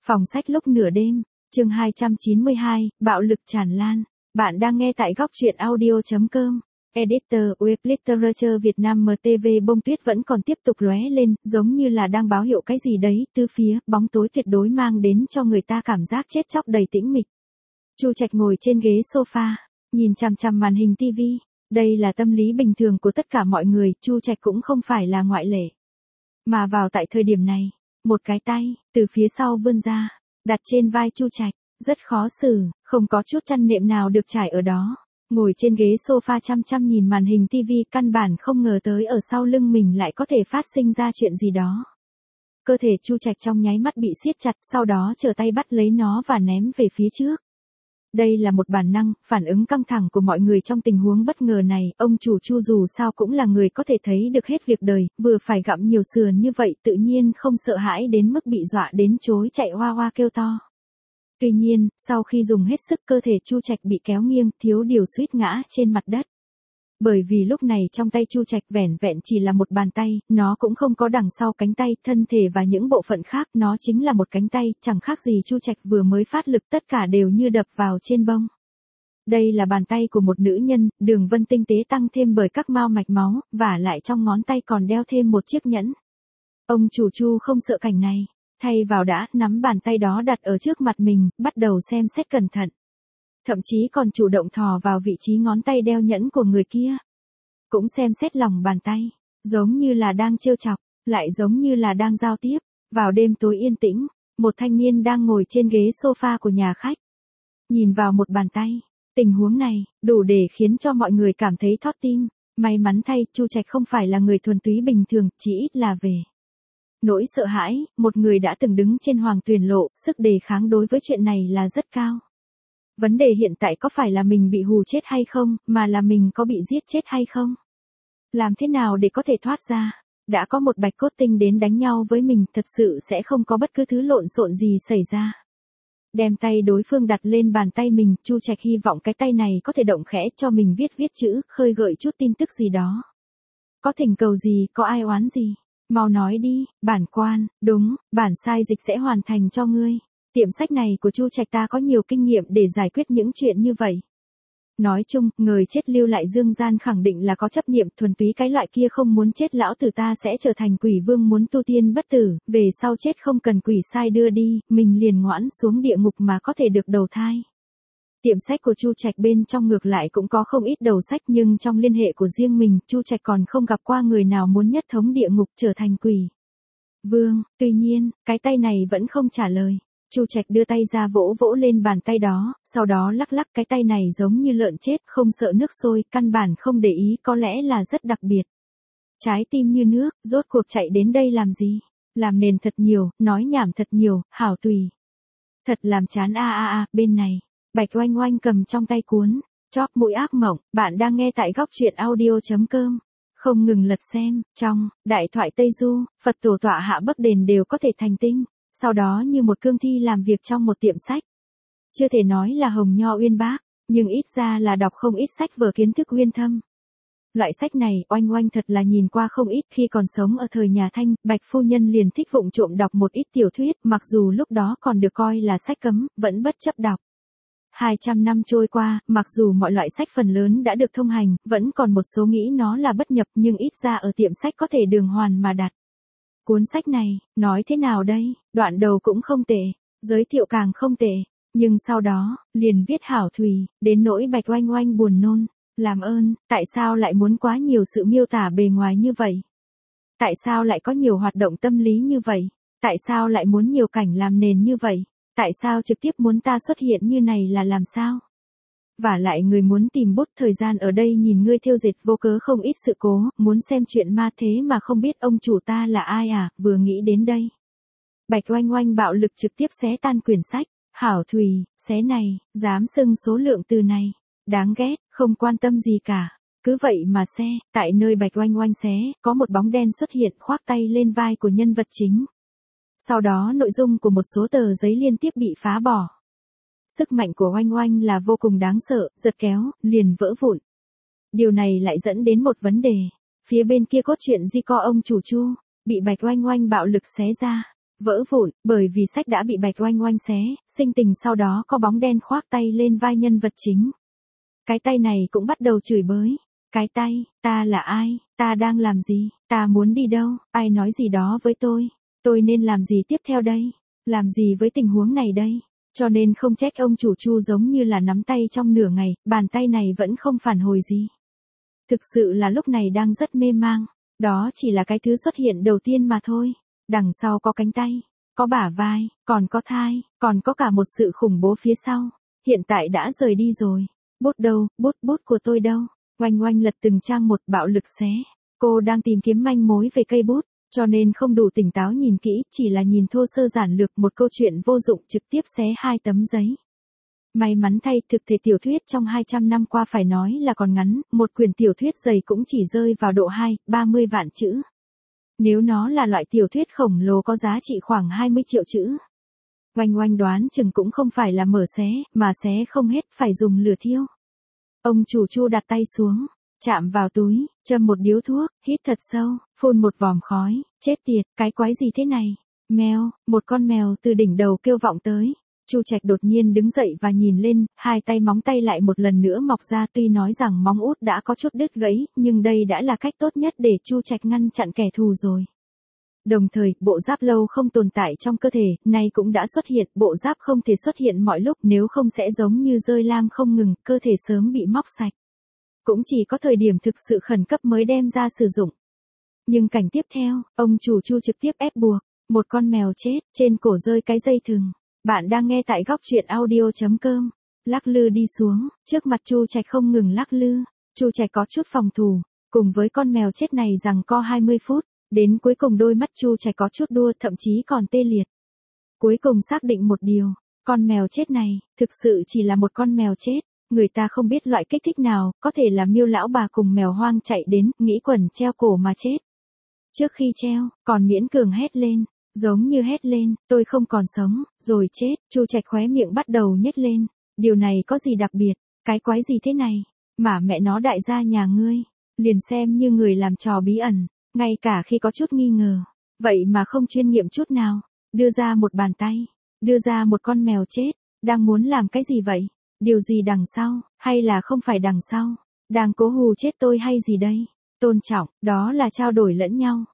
Phòng sách lúc nửa đêm, chương 292, bạo lực tràn lan. Bạn đang nghe tại góc truyện audio.com. Editor Web Literature Việt Nam MTV. Bông tuyết vẫn còn tiếp tục lóe lên, giống như là đang báo hiệu cái gì đấy, từ phía, bóng tối tuyệt đối mang đến cho người ta cảm giác chết chóc đầy tĩnh mịch. Chu Trạch ngồi trên ghế sofa, nhìn chằm chằm màn hình TV. Đây là tâm lý bình thường của tất cả mọi người, Chu Trạch cũng không phải là ngoại lệ. Mà vào tại thời điểm này, một cái tay, từ phía sau vươn ra, đặt trên vai Chu Trạch, rất khó xử, không có chút chăn nệm nào được trải ở đó. Ngồi trên ghế sofa chăm chăm nhìn màn hình TV, căn bản không ngờ tới ở sau lưng mình lại có thể phát sinh ra chuyện gì đó. Cơ thể Chu Trạch trong nháy mắt bị siết chặt, sau đó trở tay bắt lấy nó và ném về phía trước. Đây là một bản năng, phản ứng căng thẳng của mọi người trong tình huống bất ngờ này. Ông chủ Chu dù sao cũng là người có thể thấy được hết việc đời, vừa phải gặm nhiều sườn như vậy tự nhiên không sợ hãi đến mức bị dọa đến chối chạy hoa hoa kêu to. Tuy nhiên, sau khi dùng hết sức, cơ thể Chu Trạch bị kéo nghiêng, thiếu điều suýt ngã trên mặt đất. Bởi vì lúc này trong tay Chu Trạch vẻn vẹn chỉ là một bàn tay, nó cũng không có đằng sau cánh tay, thân thể và những bộ phận khác, nó chính là một cánh tay, chẳng khác gì Chu Trạch vừa mới phát lực, tất cả đều như đập vào trên bông. Đây là bàn tay của một nữ nhân, đường vân tinh tế tăng thêm bởi các mao mạch máu, và lại trong ngón tay còn đeo thêm một chiếc nhẫn. Ông chủ Chu không sợ cảnh này, thay vào đã nắm bàn tay đó đặt ở trước mặt mình, bắt đầu xem xét cẩn thận. Thậm chí còn chủ động thò vào vị trí ngón tay đeo nhẫn của người kia. Cũng xem xét lòng bàn tay, giống như là đang trêu chọc, lại giống như là đang giao tiếp. Vào đêm tối yên tĩnh, một thanh niên đang ngồi trên ghế sofa của nhà khách. Nhìn vào một bàn tay, tình huống này, đủ để khiến cho mọi người cảm thấy thót tim. May mắn thay, Chu Trạch không phải là người thuần túy bình thường, chỉ ít là về nỗi sợ hãi, một người đã từng đứng trên hoàng tuyển lộ, sức đề kháng đối với chuyện này là rất cao. Vấn đề hiện tại có phải là mình bị hù chết hay không, mà là mình có bị giết chết hay không? Làm thế nào để có thể thoát ra? Đã có một bạch cốt tinh đến đánh nhau với mình, thật sự sẽ không có bất cứ thứ lộn xộn gì xảy ra. Đem tay đối phương đặt lên bàn tay mình, Chu Trạch hy vọng cái tay này có thể động khẽ cho mình viết chữ, khơi gợi chút tin tức gì đó. Có thỉnh cầu gì, có ai oán gì? Mau nói đi, bản quan, đúng, bản sai dịch sẽ hoàn thành cho ngươi. Tiệm sách này của Chu Trạch ta có nhiều kinh nghiệm để giải quyết những chuyện như vậy. Nói chung, người chết lưu lại dương gian khẳng định là có chấp niệm, thuần túy cái loại kia không muốn chết lão tử ta sẽ trở thành quỷ vương muốn tu tiên bất tử, về sau chết không cần quỷ sai đưa đi, mình liền ngoãn xuống địa ngục mà có thể được đầu thai. Tiệm sách của Chu Trạch bên trong ngược lại cũng có không ít đầu sách, nhưng trong liên hệ của riêng mình, Chu Trạch còn không gặp qua người nào muốn nhất thống địa ngục trở thành quỷ vương. Tuy nhiên, cái tay này vẫn không trả lời. Chu Trạch đưa tay ra vỗ vỗ lên bàn tay đó, sau đó lắc lắc cái tay này giống như lợn chết, không sợ nước sôi, căn bản không để ý, có lẽ là rất đặc biệt. Trái tim như nước, rốt cuộc chạy đến đây làm gì? Làm nền thật nhiều, nói nhảm thật nhiều, hảo tùy. Thật làm chán bên này. Bạch Oanh Oanh cầm trong tay cuốn Chóp Mũi Ác Mộng. Bạn đang nghe tại góc truyện audio.com. Không ngừng lật xem, trong Đại Thoại Tây Du, Phật tổ tọa hạ bậc đền đều có thể thành tinh. Sau đó như một cương thi làm việc trong một tiệm sách. Chưa thể nói là hồng nho uyên bác, nhưng ít ra là đọc không ít sách vở kiến thức uyên thâm. Loại sách này, Oanh Oanh thật là nhìn qua không ít. Khi còn sống ở thời nhà Thanh, Bạch phu nhân liền thích vụng trộm đọc một ít tiểu thuyết, mặc dù lúc đó còn được coi là sách cấm, vẫn bất chấp đọc. 200 năm trôi qua, mặc dù mọi loại sách phần lớn đã được thông hành, vẫn còn một số nghĩ nó là bất nhập, nhưng ít ra ở tiệm sách có thể đường hoàn mà đặt. Cuốn sách này, nói thế nào đây, đoạn đầu cũng không tệ, giới thiệu càng không tệ, nhưng sau đó, liền viết hảo thùy, đến nỗi Bạch Oanh Oanh buồn nôn. Làm ơn, tại sao lại muốn quá nhiều sự miêu tả bề ngoài như vậy? Tại sao lại có nhiều hoạt động tâm lý như vậy? Tại sao lại muốn nhiều cảnh làm nền như vậy? Tại sao trực tiếp muốn ta xuất hiện như này là làm sao? Và lại người muốn tìm bút thời gian ở đây nhìn ngươi thêu dệt vô cớ không ít sự cố, muốn xem chuyện ma thế mà không biết ông chủ ta là ai à, vừa nghĩ đến đây. Bạch Oanh Oanh bạo lực trực tiếp xé tan quyển sách, hảo thùy, xé này, dám xưng số lượng từ này, đáng ghét, không quan tâm gì cả. Cứ vậy mà xé, tại nơi Bạch Oanh Oanh xé, có một bóng đen xuất hiện khoác tay lên vai của nhân vật chính. Sau đó nội dung của một số tờ giấy liên tiếp bị phá bỏ. Sức mạnh của Oanh Oanh là vô cùng đáng sợ, giật kéo, liền vỡ vụn. Điều này lại dẫn đến một vấn đề. Phía bên kia cốt truyện di co ông chủ Chu, bị Bạch Oanh Oanh bạo lực xé ra. vỡ vụn, bởi vì sách đã bị Bạch Oanh Oanh xé, sinh tình sau đó có bóng đen khoác tay lên vai nhân vật chính. Cái tay này cũng bắt đầu chửi bới. Cái tay, ta là ai, ta đang làm gì, ta muốn đi đâu, ai nói gì đó với tôi nên làm gì tiếp theo đây, làm gì với tình huống này đây. Cho nên không trách ông chủ Chu giống như là nắm tay trong nửa ngày, bàn tay này vẫn không phản hồi gì. Thực sự là lúc này đang rất mê mang, đó chỉ là cái thứ xuất hiện đầu tiên mà thôi. Đằng sau có cánh tay, có bả vai, còn có thai, còn có cả một sự khủng bố phía sau. Hiện tại đã rời đi rồi. Bút đâu, bút của tôi đâu? Oanh Oanh lật từng trang một, bạo lực xé. Cô đang tìm kiếm manh mối về cây bút, cho nên không đủ tỉnh táo nhìn kỹ, chỉ là nhìn thô sơ giản lược một câu chuyện vô dụng trực tiếp xé 2 tấm giấy. May mắn thay, thực thể tiểu thuyết trong 200 năm qua phải nói là còn ngắn, một quyển tiểu thuyết dày cũng chỉ rơi vào độ 30 vạn chữ. Nếu nó là loại tiểu thuyết khổng lồ có giá trị khoảng 20 triệu chữ. Oanh Oanh đoán chừng cũng không phải là mở xé, mà xé không hết, phải dùng lửa thiêu. Ông chủ Chu đặt tay xuống, chạm vào túi, châm một điếu thuốc, hít thật sâu, phun một vòm khói, chết tiệt, cái quái gì thế này? Mèo, một con mèo từ đỉnh đầu kêu vọng tới. Chu Trạch đột nhiên đứng dậy và nhìn lên, hai tay móng tay lại một lần nữa mọc ra, tuy nói rằng móng út đã có chút đứt gãy, nhưng đây đã là cách tốt nhất để Chu Trạch ngăn chặn kẻ thù rồi. Đồng thời, bộ giáp lâu không tồn tại trong cơ thể, nay cũng đã xuất hiện, bộ giáp không thể xuất hiện mọi lúc, nếu không sẽ giống như rơi lam không ngừng, cơ thể sớm bị móc sạch. Cũng chỉ có thời điểm thực sự khẩn cấp mới đem ra sử dụng. Nhưng cảnh tiếp theo, ông chủ Chu trực tiếp ép buộc, một con mèo chết, trên cổ rơi cái dây thừng. Bạn đang nghe tại góc truyện audio.com. Lắc lư đi xuống, trước mặt Chu Trạch không ngừng lắc lư. Chu Trạch có chút phòng thủ, cùng với con mèo chết này giằng co 20 phút. Đến cuối cùng đôi mắt Chu Trạch có chút đua, thậm chí còn tê liệt. Cuối cùng xác định một điều, con mèo chết này, thực sự chỉ là một con mèo chết. Người ta không biết loại kích thích nào, có thể là Miêu lão bà cùng mèo hoang chạy đến, nghĩ quần treo cổ mà chết. Trước khi treo, còn miễn cường hét lên, giống như hét lên, tôi không còn sống, rồi chết. Chu Trạch khóe miệng bắt đầu nhếch lên. Điều này có gì đặc biệt, cái quái gì thế này, mà mẹ nó đại gia nhà ngươi, liền xem như người làm trò bí ẩn. Ngay cả khi có chút nghi ngờ, vậy mà không chuyên nghiệm chút nào, đưa ra một bàn tay, đưa ra một con mèo chết, đang muốn làm cái gì vậy? Điều gì đằng sau, hay là không phải đằng sau? Đang cố hù chết tôi hay gì đây? Tôn trọng, đó là trao đổi lẫn nhau.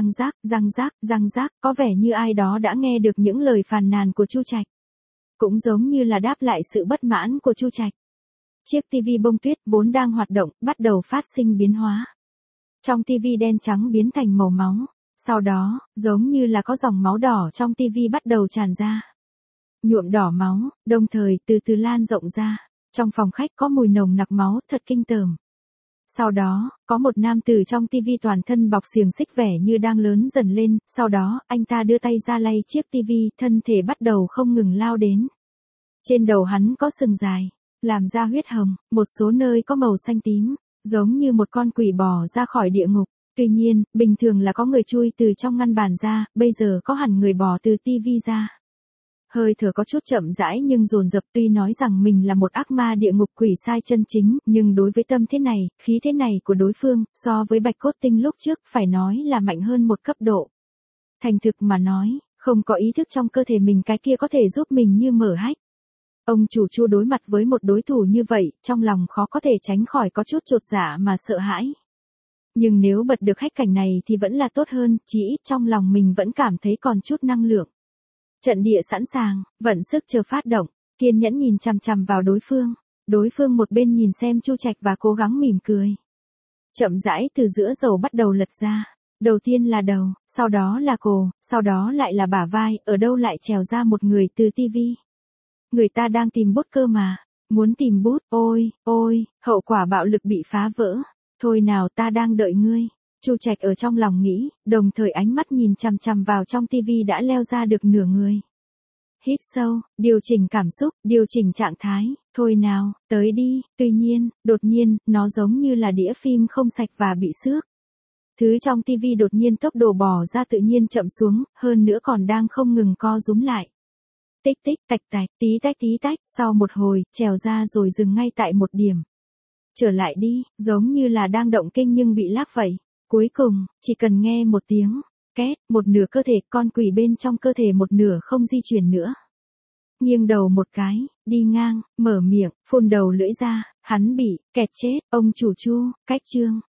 Răng rác, có vẻ như ai đó đã nghe được những lời phàn nàn của Chu Trạch. Cũng giống như là đáp lại sự bất mãn của Chu Trạch. Chiếc tivi bông tuyết vốn đang hoạt động, bắt đầu phát sinh biến hóa. Trong tivi đen trắng biến thành màu máu, sau đó, giống như là có dòng máu đỏ trong tivi bắt đầu tràn ra. Nhuộm đỏ máu, đồng thời từ từ lan rộng ra. Trong phòng khách có mùi nồng nặc máu thật kinh tởm. Sau đó, có một nam tử trong tivi toàn thân bọc xiềng xích vẻ như đang lớn dần lên, sau đó, anh ta đưa tay ra lay chiếc tivi, thân thể bắt đầu không ngừng lao đến. Trên đầu hắn có sừng dài, làm ra huyết hồng, một số nơi có màu xanh tím. Giống như một con quỷ bò ra khỏi địa ngục. Tuy nhiên, bình thường là có người chui từ trong ngăn bàn ra, bây giờ có hẳn người bò từ tivi ra. Hơi thở có chút chậm rãi nhưng dồn dập, tuy nói rằng mình là một ác ma địa ngục quỷ sai chân chính, nhưng đối với tâm thế này, khí thế này của đối phương, so với Bạch Cốt Tinh lúc trước, phải nói là mạnh hơn một cấp độ. Thành thực mà nói, không có ý thức trong cơ thể mình cái kia có thể giúp mình như mở hách. Ông chủ Chu đối mặt với một đối thủ như vậy, trong lòng khó có thể tránh khỏi có chút chột dạ mà sợ hãi. Nhưng nếu bật được hách cảnh này thì vẫn là tốt hơn, chỉ ít trong lòng mình vẫn cảm thấy còn chút năng lượng. Trận địa sẵn sàng, vận sức chờ phát động, kiên nhẫn nhìn chằm chằm vào đối phương. Đối phương một bên nhìn xem Chu Trạch và cố gắng mỉm cười. Chậm rãi từ giữa dầu bắt đầu lật ra. Đầu tiên là đầu, sau đó là cổ, sau đó lại là bả vai, ở đâu lại trèo ra một người từ tivi. Người ta đang tìm bút cơ mà, muốn tìm bút, ôi, hậu quả bạo lực bị phá vỡ. Thôi nào, ta đang đợi ngươi. Chu Trạch ở trong lòng nghĩ, đồng thời ánh mắt nhìn chằm chằm vào trong tivi đã leo ra được nửa người. Hít sâu, điều chỉnh cảm xúc, điều chỉnh trạng thái, thôi nào, tới đi. Tuy nhiên, đột nhiên, nó giống như là đĩa phim không sạch và bị xước. Thứ trong tivi đột nhiên tốc độ bỏ ra tự nhiên chậm xuống, hơn nữa còn đang không ngừng co rúm lại. Tích tích tạch tạch, tí tách, sau một hồi, trèo ra rồi dừng ngay tại một điểm. Trở lại đi, giống như là đang động kinh nhưng bị lắc vậy. Cuối cùng, chỉ cần nghe một tiếng, Két, một nửa cơ thể, con quỷ bên trong cơ thể một nửa không di chuyển nữa. Nghiêng đầu một cái, đi ngang, mở miệng, phun đầu lưỡi ra, hắn bị, kẹt chết, ông chủ Chu, cách chương.